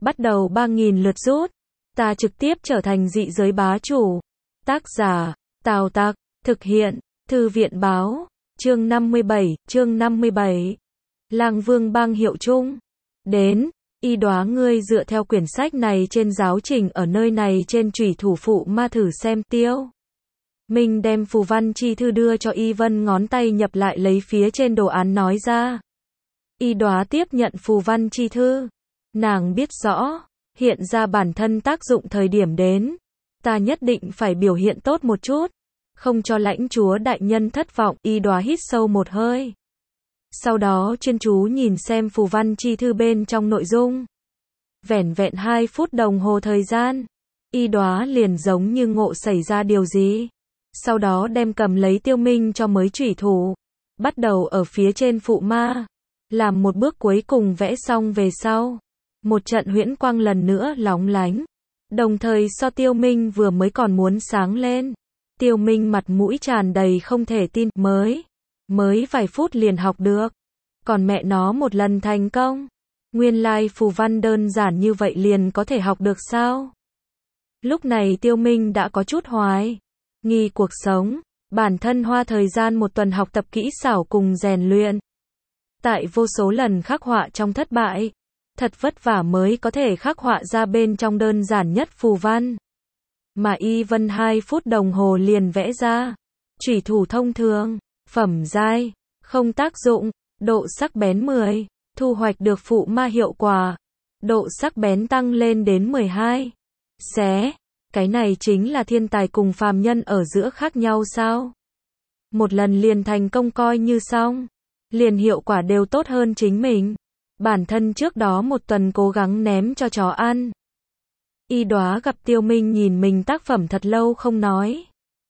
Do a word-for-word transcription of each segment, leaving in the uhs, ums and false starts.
bắt đầu ba nghìn lượt rút. Ta trực tiếp trở thành dị giới bá chủ. Tác giả, Tào Tặc, thực hiện, Thư viện báo, chương năm mươi bảy, chương năm mươi bảy. Lang Vương bang hiệu chung. Đến, y đoá ngươi dựa theo quyển sách này trên giáo trình ở nơi này trên chủy thủ phụ ma thử xem. Tiêu Minh đem phù văn chi thư đưa cho Y Vân, ngón tay nhập lại lấy phía trên đồ án nói ra. Y đoá tiếp nhận phù văn chi thư. Nàng biết rõ, hiện ra bản thân tác dụng thời điểm đến. Ta nhất định phải biểu hiện tốt một chút, không cho lãnh chúa đại nhân thất vọng. Y đoá hít sâu một hơi. Sau đó chuyên chú nhìn xem phù văn chi thư bên trong nội dung. Vẻn vẹn hai phút đồng hồ thời gian, Y đoá liền giống như ngộ xảy ra điều gì. Sau đó đem cầm lấy Tiêu Minh cho mới chủy thủ, bắt đầu ở phía trên phụ ma, làm một bước cuối cùng vẽ xong về sau. Một trận huyễn quang lần nữa lóng lánh, đồng thời so Tiêu Minh vừa mới còn muốn sáng lên. Tiêu Minh mặt mũi tràn đầy không thể tin, mới, mới vài phút liền học được. Còn mẹ nó một lần thành công. Nguyên lai phù văn đơn giản như vậy liền có thể học được sao? Lúc này Tiêu Minh đã có chút hoài nghi cuộc sống, bản thân hoa thời gian một tuần học tập kỹ xảo cùng rèn luyện. Tại vô số lần khắc họa trong thất bại, thật vất vả mới có thể khắc họa ra bên trong đơn giản nhất phù văn. Mà Y Vân hai phút đồng hồ liền vẽ ra. Chủy thủ thông thường, phẩm giai, không tác dụng, độ sắc bén mười, thu hoạch được phụ ma hiệu quả, độ sắc bén tăng lên đến mười hai. Xé, cái này chính là thiên tài cùng phàm nhân ở giữa khác nhau sao? Một lần liền thành công coi như xong, liền hiệu quả đều tốt hơn chính mình. Bản thân trước đó một tuần cố gắng ném cho chó ăn. Y đoá gặp Tiêu Minh nhìn mình tác phẩm thật lâu không nói,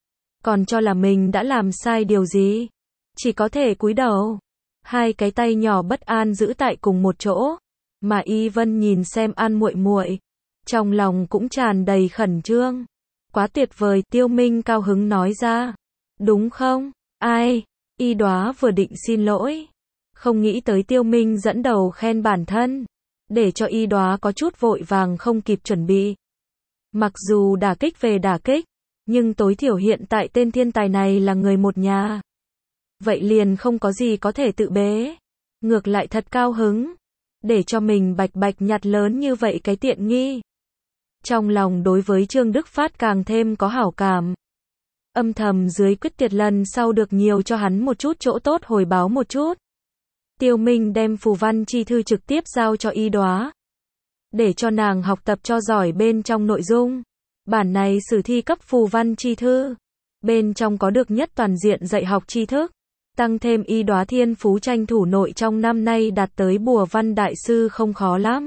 còn cho là mình đã làm sai điều gì, chỉ có thể cúi đầu, hai cái tay nhỏ bất an giữ tại cùng một chỗ. Mà Y Vân nhìn xem An muội muội, trong lòng cũng tràn đầy khẩn trương. Quá tuyệt vời, Tiêu Minh cao hứng nói ra. Đúng không? Ai? Y đoá vừa định xin lỗi, không nghĩ tới Tiêu Minh dẫn đầu khen bản thân, để cho Y đoá có chút vội vàng không kịp chuẩn bị. Mặc dù đả kích về đả kích, nhưng tối thiểu hiện tại tên thiên tài này là người một nhà. Vậy liền không có gì có thể tự bế. Ngược lại thật cao hứng, để cho mình bạch bạch nhặt lớn như vậy cái tiện nghi. Trong lòng đối với Trương Đức Phát càng thêm có hảo cảm. Âm thầm dưới quyết tiệt lần sau được nhiều cho hắn một chút chỗ tốt hồi báo một chút. Tiêu Minh đem phù văn chi thư trực tiếp giao cho Y đoá, để cho nàng học tập cho giỏi bên trong nội dung. Bản này sử thi cấp phù văn chi thư, bên trong có được nhất toàn diện dạy học tri thức, tăng thêm Y đoá thiên phú tranh thủ nội trong năm nay đạt tới bùa văn đại sư không khó lắm.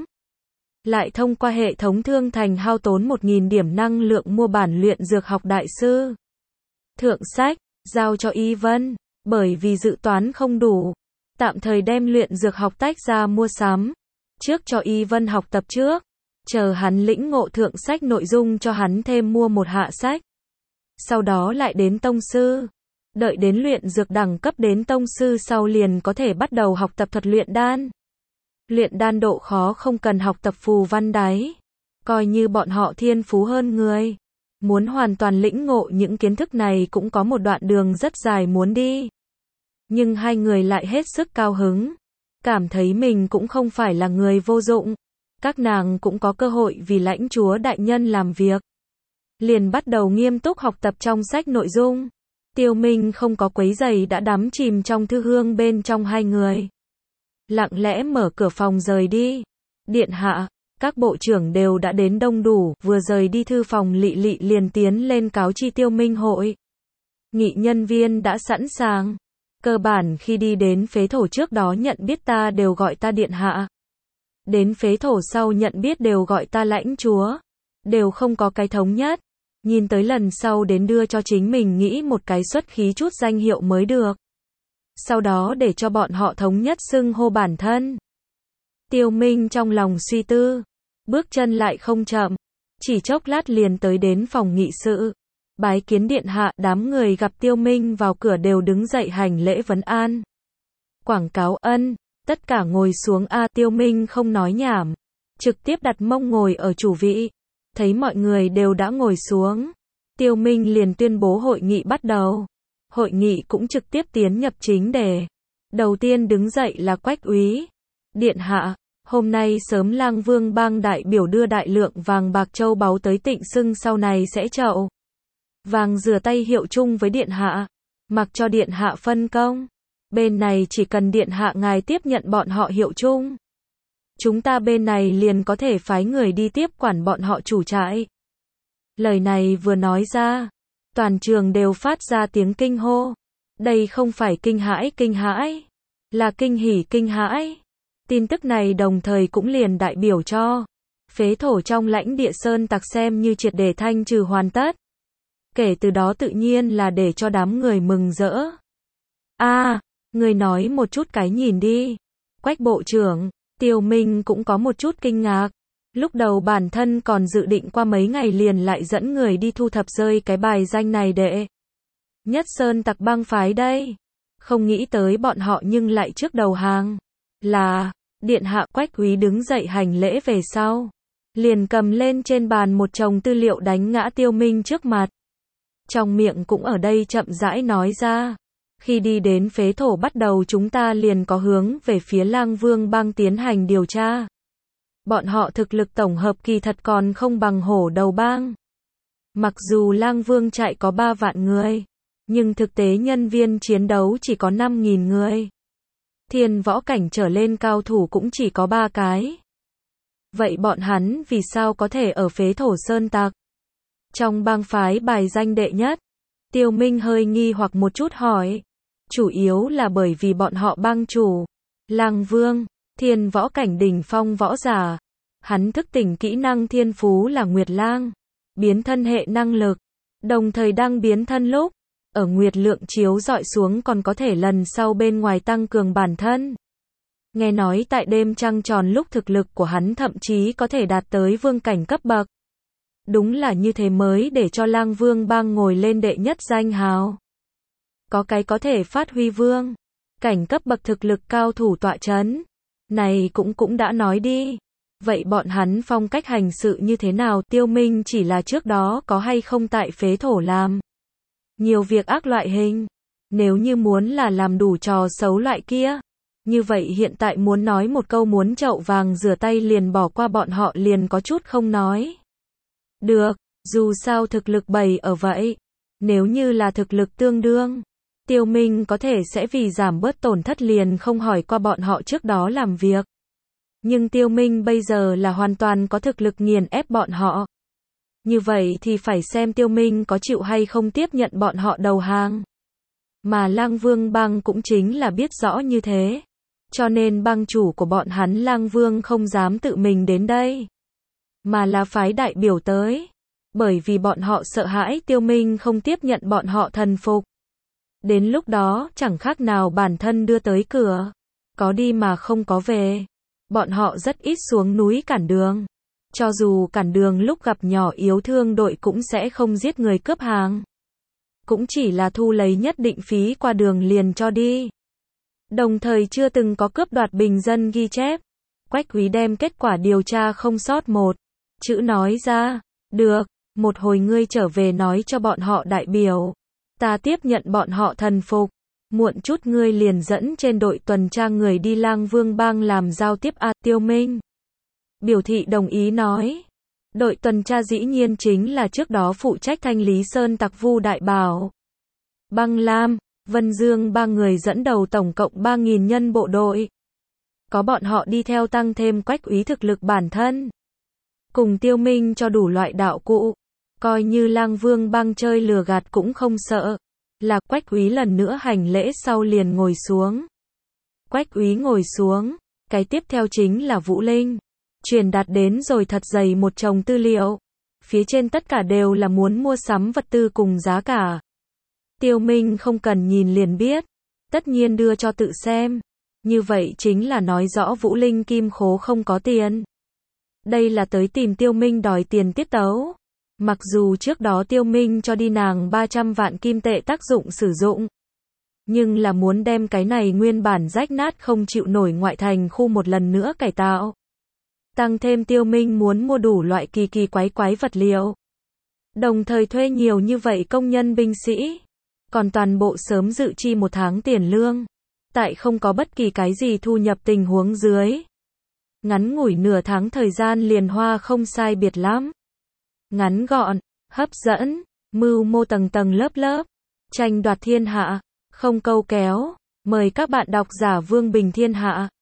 Lại thông qua hệ thống thương thành hao tốn một nghìn điểm năng lượng mua bản luyện dược học đại sư. Thượng sách, giao cho Y Vân, bởi vì dự toán không đủ, tạm thời đem luyện dược học tách ra mua sắm. Trước cho Y Vân học tập trước, chờ hắn lĩnh ngộ thượng sách nội dung cho hắn thêm mua một hạ sách. Sau đó lại đến tông sư. Đợi đến luyện dược đẳng cấp đến tông sư sau liền có thể bắt đầu học tập thuật luyện đan. Luyện đan độ khó không cần học tập phù văn đáy. Coi như bọn họ thiên phú hơn người, muốn hoàn toàn lĩnh ngộ những kiến thức này cũng có một đoạn đường rất dài muốn đi. Nhưng hai người lại hết sức cao hứng, cảm thấy mình cũng không phải là người vô dụng. Các nàng cũng có cơ hội vì lãnh chúa đại nhân làm việc. Liền bắt đầu nghiêm túc học tập trong sách nội dung. Tiêu Minh không có quấy rầy đã đắm chìm trong thư hương bên trong hai người. Lặng lẽ mở cửa phòng rời đi. Điện hạ, các bộ trưởng đều đã đến đông đủ, vừa rời đi thư phòng Lị Lị liền tiến lên cáo chi Tiêu Minh hội. Nghị nhân viên đã sẵn sàng. Cơ bản khi đi đến phế thổ trước đó nhận biết ta đều gọi ta điện hạ. Đến phế thổ sau nhận biết đều gọi ta lãnh chúa. Đều không có cái thống nhất. Nhìn tới lần sau đến đưa cho chính mình nghĩ một cái xuất khí chút danh hiệu mới được. Sau đó để cho bọn họ thống nhất xưng hô bản thân. Tiêu Minh trong lòng suy tư, bước chân lại không chậm, chỉ chốc lát liền tới đến phòng nghị sự. Bái kiến điện hạ, đám người gặp Tiêu Minh vào cửa đều đứng dậy hành lễ vấn an. Quảng cáo ân, tất cả ngồi xuống a. Tiêu Minh không nói nhảm, trực tiếp đặt mông ngồi ở chủ vị. Thấy mọi người đều đã ngồi xuống, Tiêu Minh liền tuyên bố hội nghị bắt đầu. Hội nghị cũng trực tiếp tiến nhập chính đề. Đầu tiên đứng dậy là Quách Úy. Điện hạ, hôm nay sớm Lang Vương bang đại biểu đưa đại lượng vàng bạc châu báu tới Tịnh Xưng, sau này sẽ chậu vàng rửa tay hiệu chung với điện hạ, mặc cho điện hạ phân công. Bên này chỉ cần điện hạ ngài tiếp nhận bọn họ hiệu chung, chúng ta bên này liền có thể phái người đi tiếp quản bọn họ chủ trại. Lời này vừa nói ra, toàn trường đều phát ra tiếng kinh hô. Đây không phải kinh hãi kinh hãi, là kinh hỉ kinh hãi. Tin tức này đồng thời cũng liền đại biểu cho phế thổ trong lãnh địa sơn tặc xem như triệt để thanh trừ hoàn tất. Kể từ đó tự nhiên là để cho đám người mừng rỡ. A, à, người nói một chút cái nhìn đi. Quách bộ trưởng, Tiêu Minh cũng có một chút kinh ngạc. Lúc đầu bản thân còn dự định qua mấy ngày liền lại dẫn người đi thu thập rơi cái bài danh này để nhất sơn tặc bang phái đây. Không nghĩ tới bọn họ nhưng lại trước đầu hàng. Là, điện hạ. Quách Úy đứng dậy hành lễ về sau, liền cầm lên trên bàn một chồng tư liệu đánh ngã Tiêu Minh trước mặt. Trong miệng cũng ở đây chậm rãi nói ra. Khi đi đến phế thổ bắt đầu chúng ta liền có hướng về phía Lang Vương bang tiến hành điều tra. Bọn họ thực lực tổng hợp kỳ thật còn không bằng hổ đầu bang. Mặc dù Lang Vương trại có ba vạn người, nhưng thực tế nhân viên chiến đấu chỉ có năm nghìn người. Thiên võ cảnh trở lên cao thủ cũng chỉ có ba cái. Vậy bọn hắn vì sao có thể ở phế thổ sơn tặc trong bang phái bài danh đệ nhất? Tiêu Minh hơi nghi hoặc một chút hỏi. Chủ yếu là bởi vì bọn họ bang chủ Lang Vương, thiên võ cảnh đỉnh phong võ giả. Hắn thức tỉnh kỹ năng thiên phú là Nguyệt Lang, biến thân hệ năng lực. Đồng thời đang biến thân lúc, ở nguyệt lượng chiếu dọi xuống còn có thể lần sau bên ngoài tăng cường bản thân. Nghe nói tại đêm trăng tròn lúc thực lực của hắn thậm chí có thể đạt tới vương cảnh cấp bậc. Đúng là như thế mới để cho Lang Vương bang ngồi lên đệ nhất danh hào. Có cái có thể phát huy vương cảnh cấp bậc thực lực cao thủ tọa chấn. Này cũng cũng đã nói đi. Vậy bọn hắn phong cách hành sự như thế nào? Tiêu Minh chỉ là trước đó có hay không tại phế thổ làm nhiều việc ác loại hình. Nếu như muốn là làm đủ trò xấu loại kia, như vậy hiện tại muốn nói một câu muốn chậu vàng rửa tay liền bỏ qua bọn họ liền có chút không nói được. Dù sao thực lực bày ở vậy, nếu như là thực lực tương đương, Tiêu Minh có thể sẽ vì giảm bớt tổn thất liền không hỏi qua bọn họ trước đó làm việc. Nhưng Tiêu Minh bây giờ là hoàn toàn có thực lực nghiền ép bọn họ. Như vậy thì phải xem Tiêu Minh có chịu hay không tiếp nhận bọn họ đầu hàng. Mà Lang Vương bang cũng chính là biết rõ như thế. Cho nên bang chủ của bọn hắn Lang Vương không dám tự mình đến đây, mà là phái đại biểu tới. Bởi vì bọn họ sợ hãi Tiêu Minh không tiếp nhận bọn họ thần phục. Đến lúc đó chẳng khác nào bản thân đưa tới cửa, có đi mà không có về. Bọn họ rất ít xuống núi cản đường. Cho dù cản đường lúc gặp nhỏ yếu thương đội cũng sẽ không giết người cướp hàng. Cũng chỉ là thu lấy nhất định phí qua đường liền cho đi. Đồng thời chưa từng có cướp đoạt bình dân ghi chép. Quách Úy đem kết quả điều tra không sót một chữ nói ra. Được, một hồi ngươi trở về nói cho bọn họ đại biểu. Ta tiếp nhận bọn họ thần phục. Muộn chút ngươi liền dẫn trên đội tuần tra người đi Lang Vương bang làm giao tiếp. A, Tiêu Minh biểu thị đồng ý nói. Đội tuần tra dĩ nhiên chính là trước đó phụ trách thanh lý sơn tặc Vu Đại Bảo, Băng Lam, Vân Dương ba người dẫn đầu tổng cộng ba nghìn nhân bộ đội. Có bọn họ đi theo tăng thêm Quách Úy thực lực bản thân. Cùng Tiêu Minh cho đủ loại đạo cụ. Coi như Lang Vương bang chơi lừa gạt cũng không sợ. Là Quách Úy lần nữa hành lễ sau liền ngồi xuống. Quách Úy ngồi xuống. Cái tiếp theo chính là Vũ Linh. Truyền đạt đến rồi thật dày một chồng tư liệu. Phía trên tất cả đều là muốn mua sắm vật tư cùng giá cả. Tiêu Minh không cần nhìn liền biết. Tất nhiên đưa cho tự xem. Như vậy chính là nói rõ Vũ Linh kim khố không có tiền. Đây là tới tìm Tiêu Minh đòi tiền tiết tấu. Mặc dù trước đó Tiêu Minh cho đi nàng ba trăm vạn kim tệ tác dụng sử dụng. Nhưng là muốn đem cái này nguyên bản rách nát không chịu nổi ngoại thành khu một lần nữa cải tạo. Tăng thêm Tiêu Minh muốn mua đủ loại kỳ kỳ quái quái vật liệu. Đồng thời thuê nhiều như vậy công nhân binh sĩ. Còn toàn bộ sớm dự chi một tháng tiền lương. Tại không có bất kỳ cái gì thu nhập tình huống dưới. Ngắn ngủi nửa tháng thời gian liền hoa không sai biệt lắm. Ngắn gọn, hấp dẫn, mưu mô tầng tầng lớp lớp. Tranh đoạt thiên hạ, không câu kéo. Mời các bạn đọc giả Vương Bình Thiên Hạ.